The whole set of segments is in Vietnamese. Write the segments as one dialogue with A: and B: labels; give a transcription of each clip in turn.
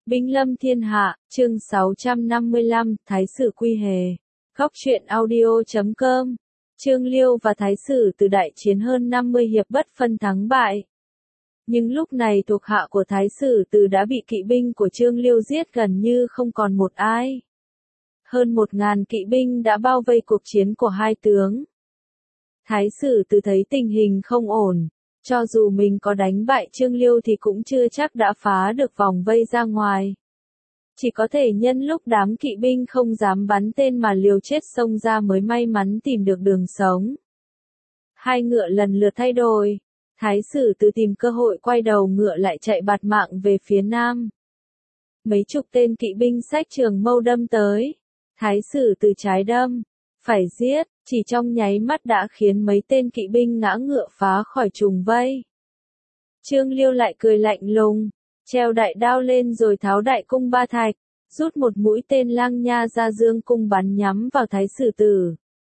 A: Binh lâm thiên hạ, chương 655, Thái sử Quy Hề. Góc truyện audio.com. Trương Liêu và Thái sử Từ đại chiến hơn 50 hiệp bất phân thắng bại. Nhưng lúc này thuộc hạ của Thái sử Từ đã bị kỵ binh của Trương Liêu giết gần như không còn một ai. Hơn 1000 kỵ binh đã bao vây cuộc chiến của hai tướng. Thái sử Từ thấy tình hình không ổn. Cho dù mình có đánh bại Trương Liêu thì cũng chưa chắc đã phá được vòng vây ra ngoài. Chỉ có thể nhân lúc đám kỵ binh không dám bắn tên mà liều chết xông ra mới may mắn tìm được đường sống. Hai ngựa lần lượt thay đổi. Thái sử Từ tìm cơ hội quay đầu ngựa lại chạy bạt mạng về phía nam. Mấy chục tên kỵ binh xách trường mâu đâm tới. Thái sử Từ trái đâm. Phải giết, chỉ trong nháy mắt đã khiến mấy tên kỵ binh ngã ngựa phá khỏi trùng vây. Trương Liêu lại cười lạnh lùng, treo đại đao lên rồi tháo đại cung ba thạch, rút một mũi tên lang nha ra dương cung bắn nhắm vào Thái sử Từ.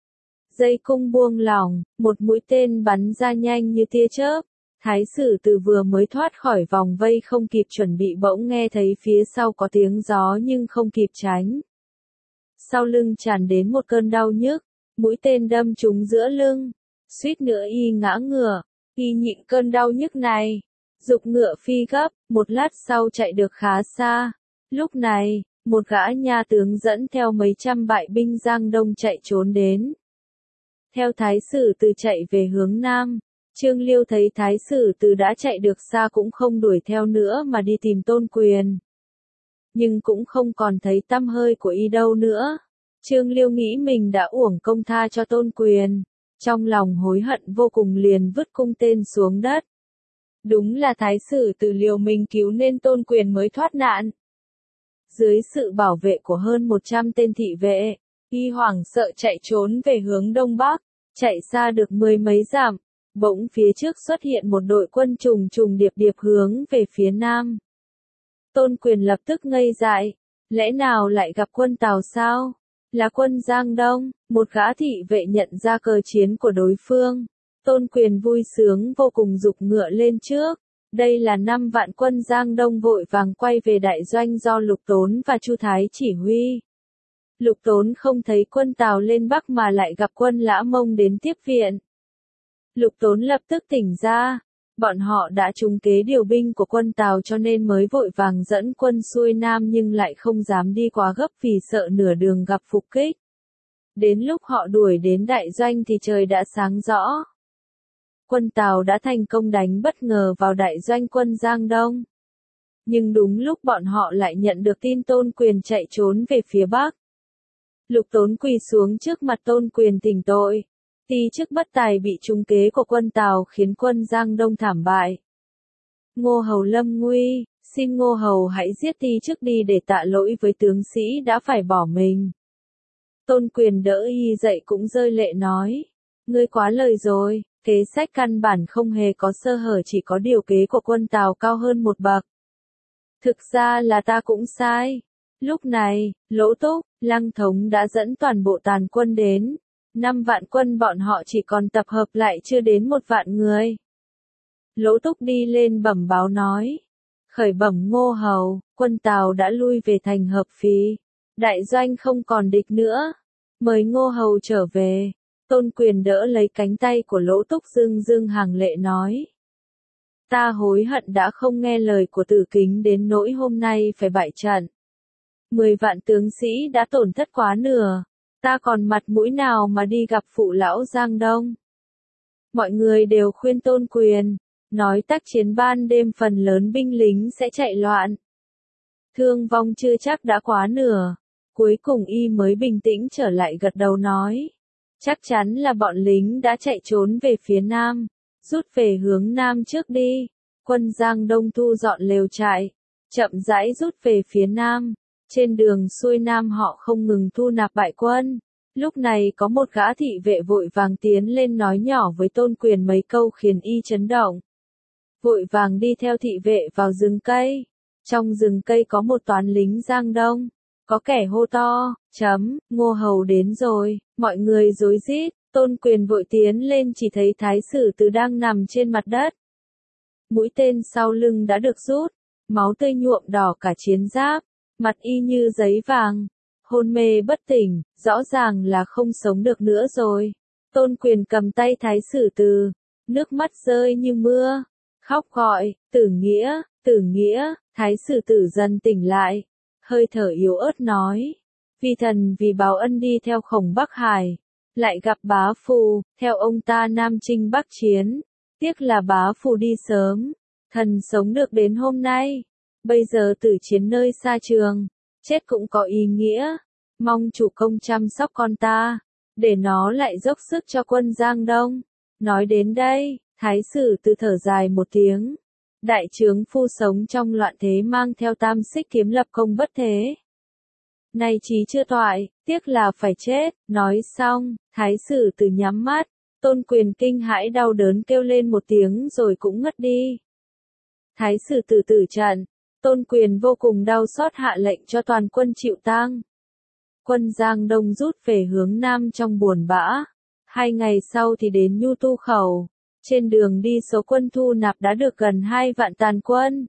A: Dây cung buông lỏng, một mũi tên bắn ra nhanh như tia chớp. Thái sử Từ vừa mới thoát khỏi vòng vây không kịp chuẩn bị bỗng nghe thấy phía sau có tiếng gió nhưng không kịp tránh. Sau lưng tràn đến một cơn đau nhức, mũi tên đâm trúng giữa lưng, suýt nữa y ngã ngựa, y nhịn cơn đau nhức này, giục ngựa phi gấp, một lát sau chạy được khá xa. Lúc này, một gã nha tướng dẫn theo mấy trăm bại binh Giang Đông chạy trốn đến. Theo Thái sử Từ chạy về hướng nam, Trương Liêu thấy Thái sử Từ đã chạy được xa cũng không đuổi theo nữa mà đi tìm Tôn Quyền. Nhưng cũng không còn thấy tăm hơi của y đâu nữa. Trương Liêu nghĩ mình đã uổng công tha cho Tôn Quyền. Trong lòng hối hận vô cùng liền vứt cung tên xuống đất. Đúng là Thái sử Từ liều mình cứu nên Tôn Quyền mới thoát nạn. Dưới sự bảo vệ của hơn 100 tên thị vệ, y hoảng sợ chạy trốn về hướng đông bắc, chạy xa được 10 mấy dặm, bỗng phía trước xuất hiện một đội quân trùng trùng điệp điệp hướng về phía nam. Tôn Quyền lập tức ngây dại, lẽ nào lại gặp quân Tào sao? Là quân Giang Đông, một gã thị vệ nhận ra cờ chiến của đối phương. Tôn Quyền vui sướng vô cùng giục ngựa lên trước. Đây là 5 vạn quân Giang Đông vội vàng quay về đại doanh do Lục Tốn và Chu Thái chỉ huy. Lục Tốn không thấy quân Tào lên Bắc mà lại gặp quân Lã Mông đến tiếp viện. Lục Tốn lập tức tỉnh ra. Bọn họ đã trúng kế điều binh của quân Tào cho nên mới vội vàng dẫn quân xuôi nam nhưng lại không dám đi quá gấp vì sợ nửa đường gặp phục kích. Đến lúc họ đuổi đến đại doanh thì trời đã sáng rõ. Quân Tào đã thành công đánh bất ngờ vào đại doanh quân Giang Đông. Nhưng đúng lúc bọn họ lại nhận được tin Tôn Quyền chạy trốn về phía Bắc. Lục Tốn quỳ xuống trước mặt Tôn Quyền thỉnh tội. Ti chức bất tài bị trúng kế của quân Tào khiến quân Giang Đông thảm bại. Ngô Hầu lâm nguy, xin Ngô Hầu hãy giết Ti chức đi để tạ lỗi với tướng sĩ đã phải bỏ mình. Tôn Quyền đỡ y dậy cũng rơi lệ nói, ngươi quá lời rồi, kế sách căn bản không hề có sơ hở, chỉ có điều kế của quân Tào cao hơn một bậc. Thực ra là ta cũng sai. Lúc này, Lỗ Túc, Lăng Thống đã dẫn toàn bộ tàn quân đến. 5 vạn quân bọn họ chỉ còn tập hợp lại chưa đến 1 vạn người. Lỗ Túc đi lên bẩm báo nói. Khởi bẩm Ngô Hầu, quân Tào đã lui về thành Hợp Phì. Đại doanh không còn địch nữa. Mời Ngô Hầu trở về. Tôn Quyền đỡ lấy cánh tay của Lỗ Túc rưng rưng hàng lệ nói. Ta hối hận đã không nghe lời của Tử Kính đến nỗi hôm nay phải bại trận. 10 vạn tướng sĩ đã tổn thất quá nửa. Ta còn mặt mũi nào mà đi gặp phụ lão Giang Đông. Mọi người đều khuyên Tôn Quyền, nói tác chiến ban đêm phần lớn binh lính sẽ chạy loạn. Thương vong chưa chắc đã quá nửa. Cuối cùng y mới bình tĩnh trở lại gật đầu nói. Chắc chắn là bọn lính đã chạy trốn về phía nam. Rút về hướng nam trước đi. Quân Giang Đông thu dọn lều trại. Chậm rãi rút về phía nam. Trên đường xuôi nam họ không ngừng thu nạp bại quân. Lúc này có một gã thị vệ vội vàng tiến lên nói nhỏ với Tôn Quyền mấy câu khiến y chấn động. Vội vàng đi theo thị vệ vào rừng cây. Trong rừng cây có một toán lính Giang Đông. Có kẻ hô to, Ngô Hầu đến rồi, mọi người rối rít. Tôn Quyền vội tiến lên chỉ thấy Thái sử Từ đang nằm trên mặt đất. Mũi tên sau lưng đã được rút. máu tươi nhuộm đỏ cả chiến giáp, mặt y như giấy vàng, hôn mê bất tỉnh, rõ ràng là không sống được nữa rồi. Tôn Quyền cầm tay Thái Sử Từ, nước mắt rơi như mưa, khóc gọi, Tử Nghĩa, Thái Sử Từ dần tỉnh lại, hơi thở yếu ớt nói, vi thần vì báo ân đi theo Khổng Bắc Hải, lại gặp bá phụ, theo ông ta Nam Chinh Bắc Chiến, tiếc là bá phụ đi sớm, thần sống được đến hôm nay, bây giờ tử chiến nơi xa trường, chết cũng có ý nghĩa, mong chủ công chăm sóc con ta, để nó lại dốc sức cho quân Giang Đông. Nói đến đây, Thái Sử Từ thở dài một tiếng, đại trướng phu sống trong loạn thế mang theo tam xích kiếm lập công bất thế. Nay chí chưa toại, tiếc là phải chết, nói xong, Thái Sử Từ nhắm mắt, Tôn Quyền kinh hãi đau đớn kêu lên một tiếng rồi cũng ngất đi. Thái Sử Từ tử trận, Tôn Quyền vô cùng đau xót hạ lệnh cho toàn quân chịu tang. Quân Giang Đông rút về hướng Nam trong buồn bã. 2 ngày sau thì đến Nhu Tu Khẩu. Trên đường đi số quân thu nạp đã được gần 2 vạn tàn quân.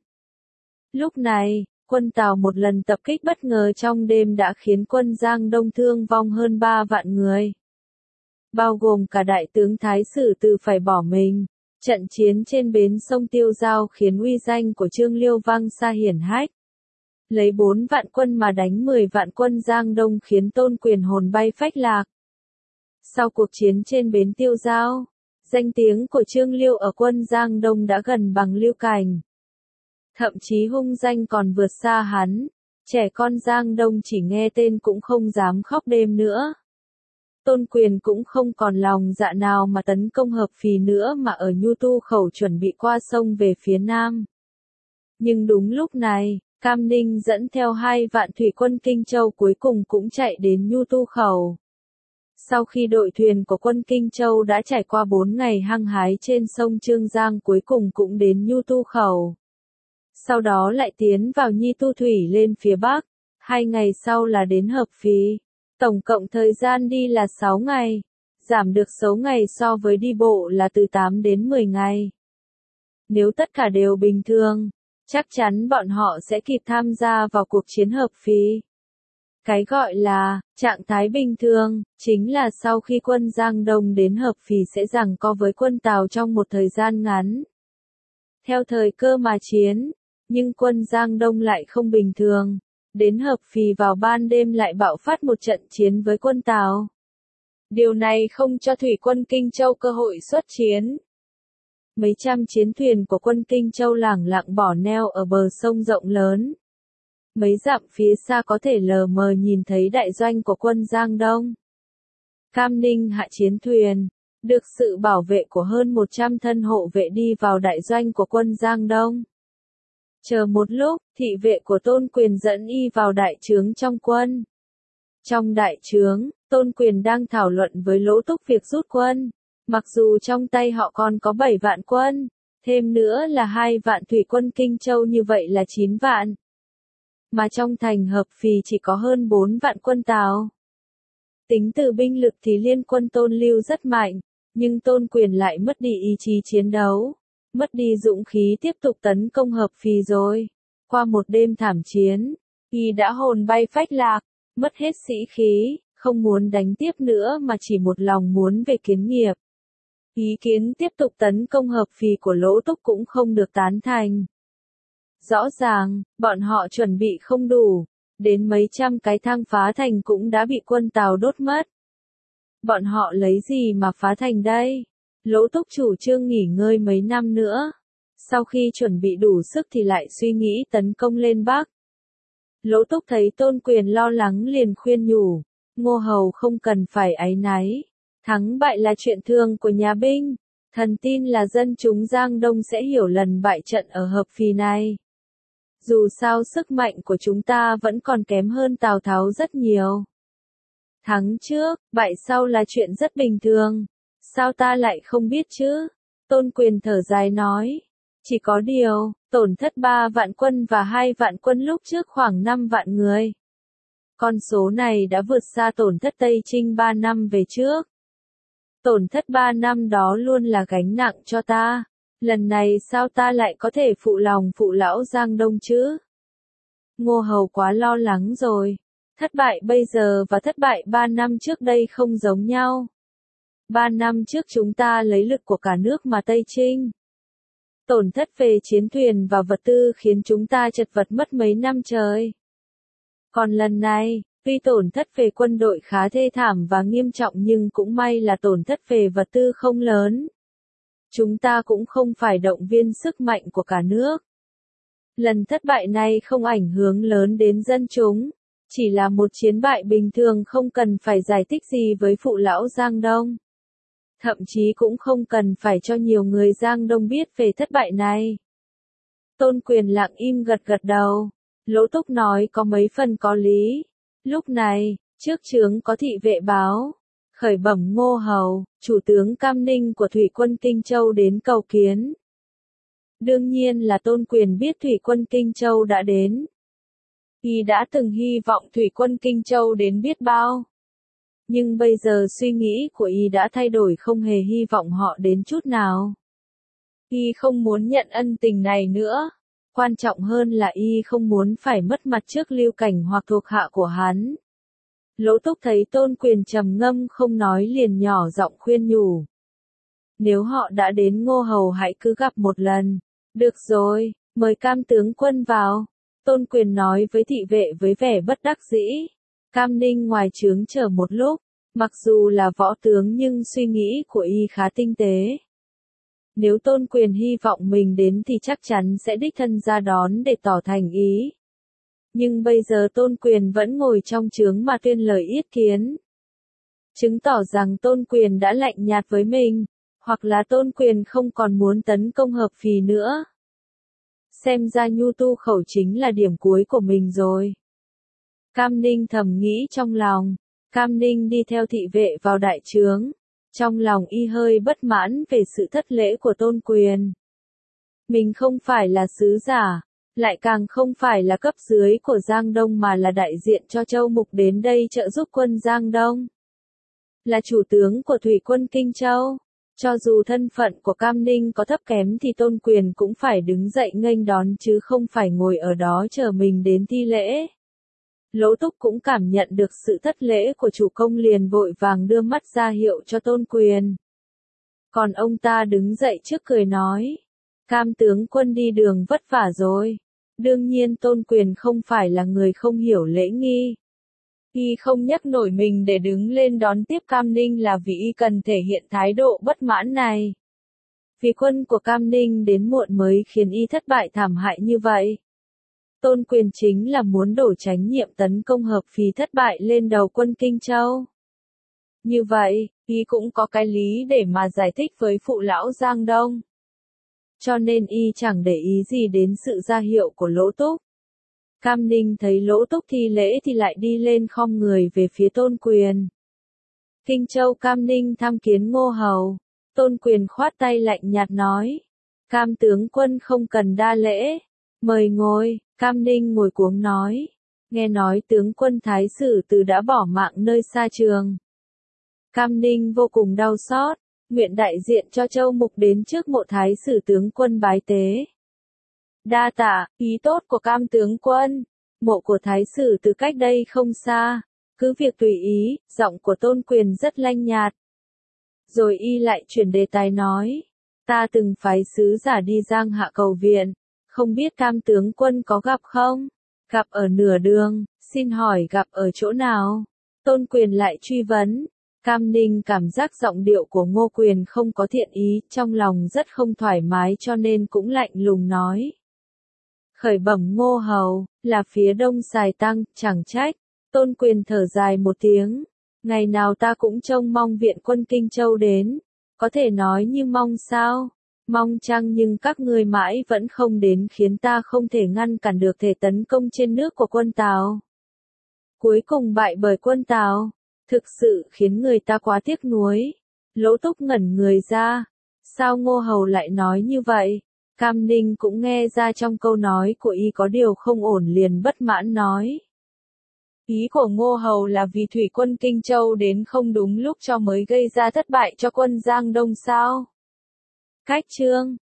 A: Lúc này, quân Tào một lần tập kích bất ngờ trong đêm đã khiến quân Giang Đông thương vong hơn 3 vạn người. Bao gồm cả đại tướng Thái Sử Từ phải bỏ mình. Trận chiến trên bến sông Tiêu Giao khiến uy danh của Trương Liêu vang xa hiển hách. Lấy 4 vạn quân mà đánh 10 vạn quân Giang Đông khiến Tôn Quyền hồn bay phách lạc. Sau cuộc chiến trên bến Tiêu Giao, danh tiếng của Trương Liêu ở quân Giang Đông đã gần bằng Lưu Cảnh. Thậm chí hung danh còn vượt xa hắn, trẻ con Giang Đông chỉ nghe tên cũng không dám khóc đêm nữa. Tôn Quyền cũng không còn lòng dạ nào mà tấn công Hợp Phì nữa mà ở Nhu Tu Khẩu chuẩn bị qua sông về phía Nam. Nhưng đúng lúc này, Cam Ninh dẫn theo 2 vạn thủy quân Kinh Châu cuối cùng cũng chạy đến Nhu Tu Khẩu. Sau khi đội thuyền của quân Kinh Châu đã trải qua 4 ngày hăng hái trên sông Trương Giang cuối cùng cũng đến Nhu Tu Khẩu. Sau đó lại tiến vào Nhi Tu Thủy lên phía Bắc, 2 ngày sau là đến Hợp Phì. Tổng cộng thời gian đi là 6 ngày, giảm được số ngày so với đi bộ là từ 8 đến 10 ngày. Nếu tất cả đều bình thường, chắc chắn bọn họ sẽ kịp tham gia vào cuộc chiến Hợp Phì. Cái gọi là trạng thái bình thường, chính là sau khi quân Giang Đông đến Hợp Phì sẽ giằng co với quân Tào trong một thời gian ngắn. Theo thời cơ mà chiến, nhưng quân Giang Đông lại không bình thường. Đến Hợp Phì vào ban đêm lại bạo phát một trận chiến với quân Tào. Điều này không cho thủy quân Kinh Châu cơ hội xuất chiến. Mấy trăm chiến thuyền của quân Kinh Châu lẳng lặng bỏ neo ở bờ sông rộng lớn. Mấy dặm phía xa có thể lờ mờ nhìn thấy đại doanh của quân Giang Đông. Cam Ninh hạ chiến thuyền, được sự bảo vệ của hơn 100 thân hộ vệ đi vào đại doanh của quân Giang Đông. Chờ một lúc, thị vệ của Tôn Quyền dẫn y vào đại trướng trong quân. Trong đại trướng, Tôn Quyền đang thảo luận với Lỗ Túc việc rút quân. Mặc dù trong tay họ còn có 7 vạn quân, thêm nữa là 2 vạn thủy quân Kinh Châu như vậy là 9 vạn. Mà trong thành Hợp Phì chỉ có hơn 4 vạn quân Tào. Tính từ binh lực thì liên quân Tôn Lưu rất mạnh, nhưng Tôn Quyền lại mất đi ý chí chiến đấu. Mất đi dũng khí tiếp tục tấn công Hợp Phì rồi. Qua một đêm thảm chiến, y đã hồn bay phách lạc, mất hết sĩ khí, không muốn đánh tiếp nữa mà chỉ một lòng muốn về kiến nghiệp. Ý kiến tiếp tục tấn công Hợp Phì của Lỗ Túc cũng không được tán thành. Rõ ràng, bọn họ chuẩn bị không đủ, đến mấy trăm cái thang phá thành cũng đã bị quân Tào đốt mất. Bọn họ lấy gì mà phá thành đây? Lỗ Túc chủ trương nghỉ ngơi mấy năm nữa. Sau khi chuẩn bị đủ sức thì lại suy nghĩ tấn công lên Bắc. Lỗ Túc thấy Tôn Quyền lo lắng liền khuyên nhủ, Ngô Hầu không cần phải áy náy. Thắng bại là chuyện thường của nhà binh. Thần tin là dân chúng Giang Đông sẽ hiểu lần bại trận ở Hợp Phì này. Dù sao sức mạnh của chúng ta vẫn còn kém hơn Tào Tháo rất nhiều. Thắng trước, bại sau là chuyện rất bình thường. Sao ta lại không biết chứ? Tôn Quyền thở dài nói. Chỉ có điều, tổn thất 3 vạn quân và 2 vạn quân lúc trước khoảng 5 vạn người. Con số này đã vượt xa tổn thất Tây Trinh 3 năm về trước. Tổn thất 3 năm đó luôn là gánh nặng cho ta. Lần này sao ta lại có thể phụ lòng phụ lão Giang Đông chứ? Ngô Hầu quá lo lắng rồi. Thất bại bây giờ và thất bại 3 năm trước đây không giống nhau. 3 năm trước chúng ta lấy lực của cả nước mà Tây Chinh. Tổn thất về chiến thuyền và vật tư khiến chúng ta chật vật mất mấy năm trời. Còn lần này, tuy tổn thất về quân đội khá thê thảm và nghiêm trọng nhưng cũng may là tổn thất về vật tư không lớn. Chúng ta cũng không phải động viên sức mạnh của cả nước. Lần thất bại này không ảnh hưởng lớn đến dân chúng, chỉ là một chiến bại bình thường không cần phải giải thích gì với phụ lão Giang Đông. Thậm chí cũng không cần phải cho nhiều người Giang Đông biết về thất bại này. Tôn Quyền lặng im gật gật đầu. Lỗ Túc nói có mấy phần có lý. Lúc này, trước trướng có thị vệ báo. Khởi bẩm Ngô Hầu, chủ tướng Cam Ninh của Thủy quân Kinh Châu đến cầu kiến. Đương nhiên là Tôn Quyền biết Thủy quân Kinh Châu đã đến. Y đã từng hy vọng Thủy quân Kinh Châu đến biết bao. Nhưng bây giờ suy nghĩ của Y đã thay đổi, không hề hy vọng họ đến chút nào. Y không muốn nhận ân tình này nữa. Quan trọng hơn là Y không muốn phải mất mặt trước Lưu Cảnh hoặc thuộc hạ của hắn. Lỗ Túc thấy Tôn Quyền trầm ngâm không nói liền nhỏ giọng khuyên nhủ. Nếu họ đã đến Ngô Hầu hãy cứ gặp một lần. Được rồi, mời Cam tướng quân vào. Tôn Quyền nói với thị vệ với vẻ bất đắc dĩ. Cam Ninh ngoài trướng chờ một lúc, mặc dù là võ tướng nhưng suy nghĩ của Y khá tinh tế. Nếu Tôn Quyền hy vọng mình đến thì chắc chắn sẽ đích thân ra đón để tỏ thành ý. Nhưng bây giờ Tôn Quyền vẫn ngồi trong trướng mà tuyên lời yết kiến. Chứng tỏ rằng Tôn Quyền đã lạnh nhạt với mình, hoặc là Tôn Quyền không còn muốn tấn công Hợp Phì nữa. Xem ra nhu tu khẩu chính là điểm cuối của mình rồi. Cam Ninh thầm nghĩ trong lòng. Cam Ninh đi theo thị vệ vào đại trướng. Trong lòng Y hơi bất mãn về sự thất lễ của Tôn Quyền. Mình không phải là sứ giả, lại càng không phải là cấp dưới của Giang Đông mà là đại diện cho Châu Mục đến đây trợ giúp quân Giang Đông. Là chủ tướng của Thủy quân Kinh Châu. Cho dù thân phận của Cam Ninh có thấp kém thì Tôn Quyền cũng phải đứng dậy nghênh đón chứ không phải ngồi ở đó chờ mình đến thi lễ. Lỗ Túc cũng cảm nhận được sự thất lễ của chủ công liền vội vàng đưa mắt ra hiệu cho Tôn Quyền. Còn ông ta đứng dậy trước cười nói. Cam tướng quân đi đường vất vả rồi. Đương nhiên Tôn Quyền không phải là người không hiểu lễ nghi. Y không nhắc nổi mình để đứng lên đón tiếp Cam Ninh là vì Y cần thể hiện thái độ bất mãn này. Vì quân của Cam Ninh đến muộn mới khiến Y thất bại thảm hại như vậy. Tôn Quyền chính là muốn đổ trách nhiệm tấn công Hợp Phì thất bại lên đầu quân Kinh Châu. Như vậy, Y cũng có cái lý để mà giải thích với phụ lão Giang Đông. Cho nên Y chẳng để ý gì đến sự ra hiệu của Lỗ Túc. Cam Ninh thấy Lỗ Túc thi lễ thì lại đi lên khom người về phía Tôn Quyền. Kinh Châu Cam Ninh tham kiến Ngô Hầu. Tôn Quyền khoát tay lạnh nhạt nói. Cam tướng quân không cần đa lễ. Mời ngồi. Cam Ninh ngồi cuống nói. Nghe nói tướng quân Thái Sử Từ đã bỏ mạng nơi xa trường. Cam Ninh vô cùng đau xót. Nguyện đại diện cho Châu Mục đến trước mộ Thái Sử tướng quân bái tế. Đa tạ, ý tốt của Cam tướng quân. Mộ của Thái Sử từ cách đây không xa. Cứ việc tùy ý, giọng của Tôn Quyền rất lanh nhạt. Rồi Y lại chuyển đề tài nói. Ta từng phái sứ giả đi Giang Hạ cầu viện. Không biết Cam tướng quân có gặp không? Gặp ở nửa đường, xin hỏi gặp ở chỗ nào? Tôn Quyền lại truy vấn. Cam Ninh cảm giác giọng điệu của Ngô Quyền không có thiện ý, trong lòng rất không thoải mái cho nên cũng lạnh lùng nói. Khởi bẩm Ngô Hầu, là phía đông Sài Tăng, chẳng trách. Tôn Quyền thở dài một tiếng. Ngày nào ta cũng trông mong viện quân Kinh Châu đến. Có thể nói như mong sao? Mong chăng nhưng các ngươi mãi vẫn không đến khiến ta không thể ngăn cản được thể tấn công trên nước của quân Tào. Cuối cùng bại bởi quân Tào. Thực sự khiến người ta quá tiếc nuối. Lỗ Túc ngẩn người ra. Sao Ngô Hầu lại nói như vậy? Cam Ninh cũng nghe ra trong câu nói của Y có điều không ổn liền bất mãn nói. Ý của Ngô Hầu là vì thủy quân Kinh Châu đến không đúng lúc cho mới gây ra thất bại cho quân Giang Đông sao? Cách chương